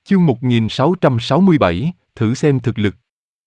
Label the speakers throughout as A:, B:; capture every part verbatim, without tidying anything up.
A: Chương một nghìn sáu trăm sáu mươi bảy, thử xem thực lực.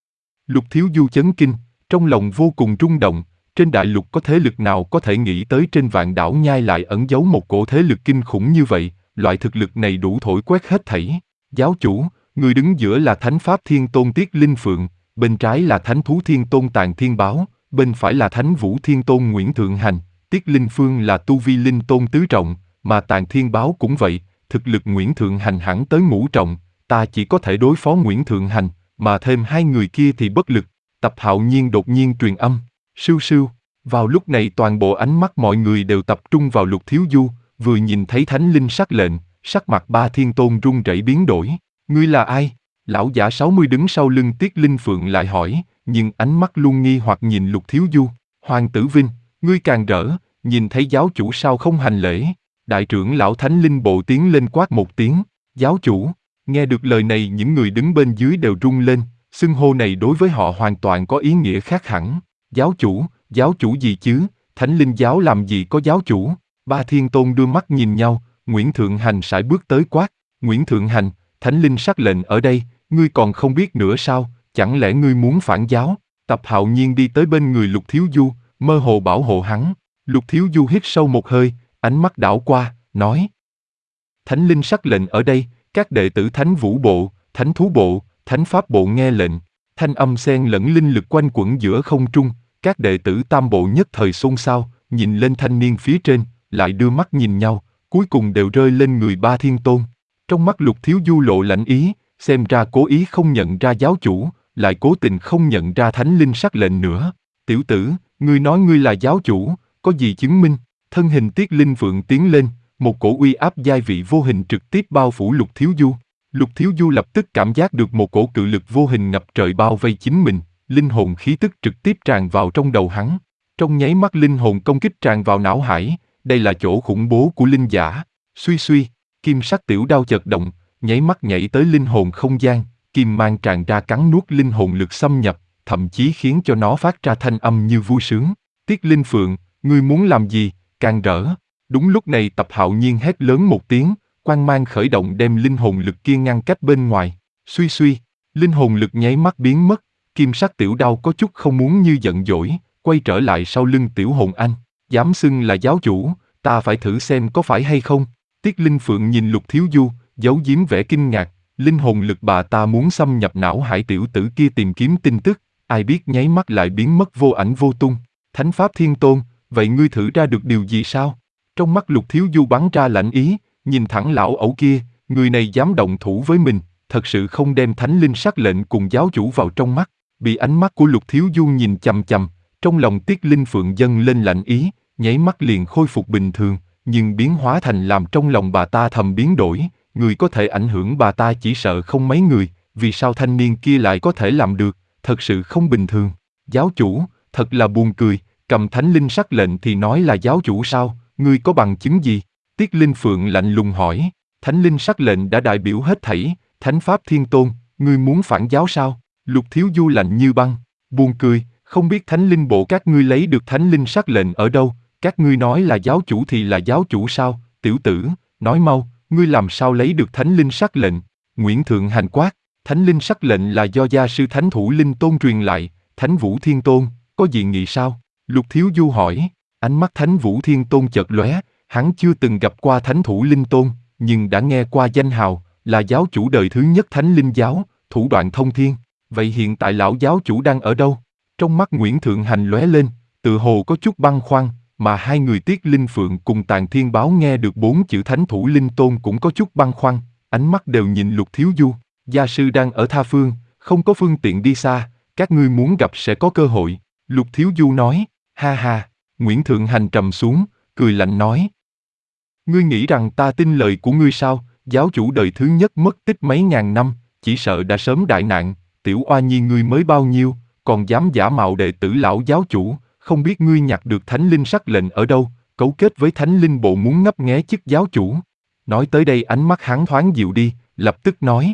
A: Lục Thiếu Du chấn kinh, trong lòng vô cùng rung động, trên đại lục có thế lực nào có thể nghĩ tới trên vạn đảo nhai lại ẩn giấu một cổ thế lực kinh khủng như vậy, loại thực lực này đủ thổi quét hết thảy. Giáo chủ, người đứng giữa là Thánh Pháp Thiên Tôn Tiết Linh Phượng, bên trái là Thánh Thú Thiên Tôn Tàn Thiên Báo, bên phải là Thánh Vũ Thiên Tôn Nguyễn Thượng Hành, Tiết Linh Phương là Tu Vi Linh Tôn Tứ Trọng, mà Tàn Thiên Báo cũng vậy, thực lực Nguyễn Thượng Hành hẳn tới ngũ trọng, ta chỉ có thể đối phó Nguyễn Thượng Hành, mà thêm hai người kia thì bất lực. Tập Hạo Nhiên đột nhiên truyền âm, sưu sưu. Vào lúc này toàn bộ ánh mắt mọi người đều tập trung vào Lục Thiếu Du, vừa nhìn thấy Thánh Linh sắc lệnh, sắc mặt ba thiên tôn run rẩy biến đổi. Ngươi là ai? Lão giả sáu mươi đứng sau lưng Tiết Linh Phượng lại hỏi, nhưng ánh mắt luôn nghi hoặc nhìn Lục Thiếu Du. Hoàng tử Vinh, ngươi càng rỡ, nhìn thấy giáo chủ sao không hành lễ? Đại trưởng lão Thánh Linh bộ tiến lên quát một tiếng, giáo chủ. Nghe được lời này những người đứng bên dưới đều rung lên, xưng hô này đối với họ hoàn toàn có ý nghĩa khác hẳn. Giáo chủ, giáo chủ gì chứ, Thánh Linh giáo làm gì có giáo chủ? Ba thiên tôn đưa mắt nhìn nhau, Nguyễn Thượng Hành sải bước tới quát, Nguyễn Thượng Hành, Thánh Linh sắc lệnh ở đây, ngươi còn không biết nữa sao, chẳng lẽ ngươi muốn phản giáo? Tập Hạo Nhiên đi tới bên người Lục Thiếu Du, mơ hồ bảo hộ hắn. Lục Thiếu Du hít sâu một hơi, ánh mắt đảo qua, nói, Thánh Linh sắc lệnh ở đây, các đệ tử Thánh Vũ Bộ, Thánh Thú Bộ, Thánh Pháp Bộ nghe lệnh, thanh âm xen lẫn linh lực quanh quẩn giữa không trung, các đệ tử Tam Bộ nhất thời xôn xao, nhìn lên thanh niên phía trên, lại đưa mắt nhìn nhau, cuối cùng đều rơi lên người ba thiên tôn. Trong mắt Lục Thiếu Du lộ lạnh ý, xem ra cố ý không nhận ra giáo chủ, lại cố tình không nhận ra Thánh Linh sắc lệnh nữa. Tiểu tử, ngươi nói ngươi là giáo chủ, có gì chứng minh? Thân hình Tiết Linh Phượng tiến lên, một cổ uy áp giai vị vô hình trực tiếp bao phủ Lục Thiếu Du. Lục Thiếu Du lập tức cảm giác được một cổ cự lực vô hình ngập trời bao vây chính mình, linh hồn khí tức trực tiếp tràn vào trong đầu hắn. Trong nháy mắt linh hồn công kích tràn vào não hải, đây là chỗ khủng bố của linh giả. Suy suy, kim sắc tiểu đao chợt động, nháy mắt nhảy tới linh hồn không gian, kim mang tràn ra cắn nuốt linh hồn lực xâm nhập, thậm chí khiến cho nó phát ra thanh âm như vui sướng. Tiết Linh Phượng, ngươi muốn làm gì? Càng rỡ. Đúng lúc này Tập Hạo Nhiên hét lớn một tiếng, quang mang khởi động đem linh hồn lực kia ngăn cách bên ngoài. Suy suy, linh hồn lực nháy mắt biến mất, kim sắc tiểu đao có chút không muốn như giận dỗi, quay trở lại sau lưng Tiểu Hồn Anh. Dám xưng là giáo chủ, ta phải thử xem có phải hay không. Tiết Linh Phượng nhìn Lục Thiếu Du, giấu giếm vẻ kinh ngạc, linh hồn lực bà ta muốn xâm nhập não hải tiểu tử kia tìm kiếm tin tức, ai biết nháy mắt lại biến mất vô ảnh vô tung. Thánh Pháp Thiên Tôn, vậy ngươi thử ra được điều gì sao? Trong mắt Lục Thiếu Du bắn ra lạnh ý, nhìn thẳng lão ẩu kia, người này dám động thủ với mình, thật sự không đem Thánh Linh sắc lệnh cùng giáo chủ vào trong mắt. Bị ánh mắt của Lục Thiếu Du nhìn chằm chằm, trong lòng Tiết Linh Phượng dâng lên lạnh ý, nháy mắt liền khôi phục bình thường, nhưng biến hóa thành làm trong lòng bà ta thầm biến đổi, người có thể ảnh hưởng bà ta chỉ sợ không mấy người, vì sao thanh niên kia lại có thể làm được, thật sự không bình thường. Giáo chủ, thật là buồn cười, cầm Thánh Linh sắc lệnh thì nói là giáo chủ sao, ngươi có bằng chứng gì? Tiết Linh Phượng lạnh lùng hỏi. Thánh Linh sắc lệnh đã đại biểu hết thảy, Thánh Pháp Thiên Tôn, ngươi muốn phản giáo sao? Lục Thiếu Du lạnh như băng, buồn cười, không biết Thánh Linh bộ các ngươi lấy được Thánh Linh sắc lệnh ở đâu, các ngươi nói là giáo chủ thì là giáo chủ sao? Tiểu tử, nói mau, ngươi làm sao lấy được Thánh Linh sắc lệnh? Nguyễn Thượng Hành quát, Thánh Linh sắc lệnh là do gia sư Thánh Thủ Linh Tôn truyền lại, Thánh Vũ Thiên Tôn, có gì nghị sao? Lục Thiếu Du hỏi. Ánh mắt Thánh Vũ Thiên Tôn chợt lóe, hắn chưa từng gặp qua Thánh Thủ Linh Tôn, nhưng đã nghe qua danh hào, là giáo chủ đời thứ nhất Thánh Linh giáo, thủ đoạn thông thiên. Vậy hiện tại lão giáo chủ đang ở đâu? Trong mắt Nguyễn Thượng Hành lóe lên, tự hồ có chút băn khoăn, mà hai người Tiết Linh Phượng cùng Tàn Thiên Báo nghe được bốn chữ Thánh Thủ Linh Tôn cũng có chút băn khoăn, ánh mắt đều nhìn Lục Thiếu Du. Gia sư đang ở tha phương, không có phương tiện đi xa, các ngươi muốn gặp sẽ có cơ hội. Lục Thiếu Du nói, ha ha. Nguyễn Thượng Hành trầm xuống, cười lạnh nói. Ngươi nghĩ rằng ta tin lời của ngươi sao? Giáo chủ đời thứ nhất mất tích mấy ngàn năm, chỉ sợ đã sớm đại nạn, tiểu oa nhi ngươi mới bao nhiêu, còn dám giả mạo đệ tử lão giáo chủ, không biết ngươi nhặt được Thánh Linh sắc lệnh ở đâu, cấu kết với Thánh Linh bộ muốn ngấp nghé chức giáo chủ. Nói tới đây ánh mắt hắn thoáng dịu đi, lập tức nói.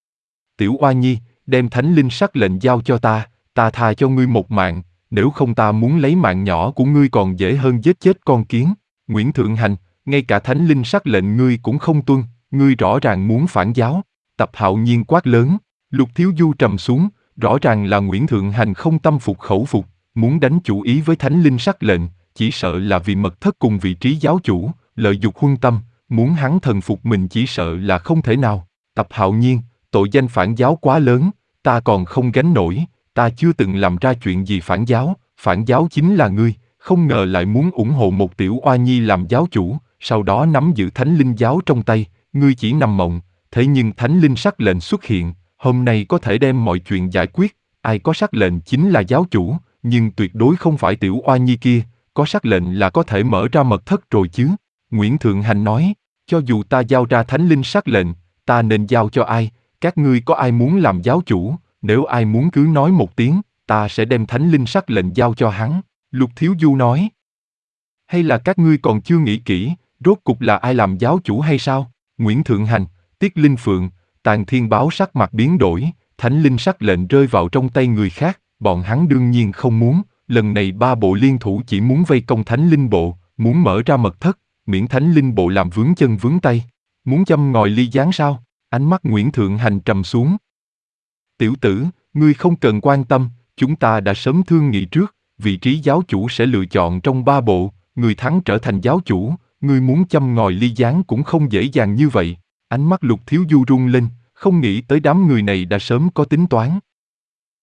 A: Tiểu oa nhi, đem Thánh Linh sắc lệnh giao cho ta, ta tha cho ngươi một mạng. Nếu không ta muốn lấy mạng nhỏ của ngươi còn dễ hơn giết chết con kiến. Nguyễn Thượng Hành, ngay cả Thánh Linh sắc lệnh ngươi cũng không tuân, ngươi rõ ràng muốn phản giáo. Tập Hạo Nhiên quát lớn. Lục Thiếu Du trầm xuống, rõ ràng là Nguyễn Thượng Hành không tâm phục khẩu phục, muốn đánh chủ ý với Thánh Linh Sắc Lệnh, chỉ sợ là vì mật thất cùng vị trí giáo chủ, lợi dục huân tâm, muốn hắn thần phục mình chỉ sợ là không thể nào. Tập Hạo Nhiên, tội danh phản giáo quá lớn, ta còn không gánh nổi, ta chưa từng làm ra chuyện gì phản giáo, phản giáo chính là ngươi, không ngờ lại muốn ủng hộ một tiểu oa nhi làm giáo chủ, sau đó nắm giữ Thánh Linh giáo trong tay, ngươi chỉ nằm mộng, thế nhưng Thánh Linh Sắc Lệnh xuất hiện, hôm nay có thể đem mọi chuyện giải quyết, ai có sắc lệnh chính là giáo chủ, nhưng tuyệt đối không phải tiểu oa nhi kia, có sắc lệnh là có thể mở ra mật thất rồi chứ. Nguyễn Thượng Hành nói, cho dù ta giao ra Thánh Linh Sắc Lệnh, ta nên giao cho ai, các ngươi có ai muốn làm giáo chủ, nếu ai muốn cứ nói một tiếng, ta sẽ đem Thánh Linh Sắc Lệnh giao cho hắn. Lục Thiếu Du nói, hay là các ngươi còn chưa nghĩ kỹ, rốt cục là ai làm giáo chủ hay sao? Nguyễn Thượng Hành, Tiết Linh Phượng, Tàn Thiên Báo sắc mặt biến đổi, Thánh Linh Sắc Lệnh rơi vào trong tay người khác, bọn hắn đương nhiên không muốn, lần này ba bộ liên thủ chỉ muốn vây công Thánh Linh Bộ, muốn mở ra mật thất, miễn Thánh Linh Bộ làm vướng chân vướng tay. Muốn châm ngòi ly gián sao? Ánh mắt Nguyễn Thượng Hành trầm xuống. Tiểu tử, ngươi không cần quan tâm, chúng ta đã sớm thương nghị trước, vị trí giáo chủ sẽ lựa chọn trong ba bộ, người thắng trở thành giáo chủ, ngươi muốn châm ngòi ly gián cũng không dễ dàng như vậy. Ánh mắt Lục Thiếu Du rung lên, không nghĩ tới đám người này đã sớm có tính toán.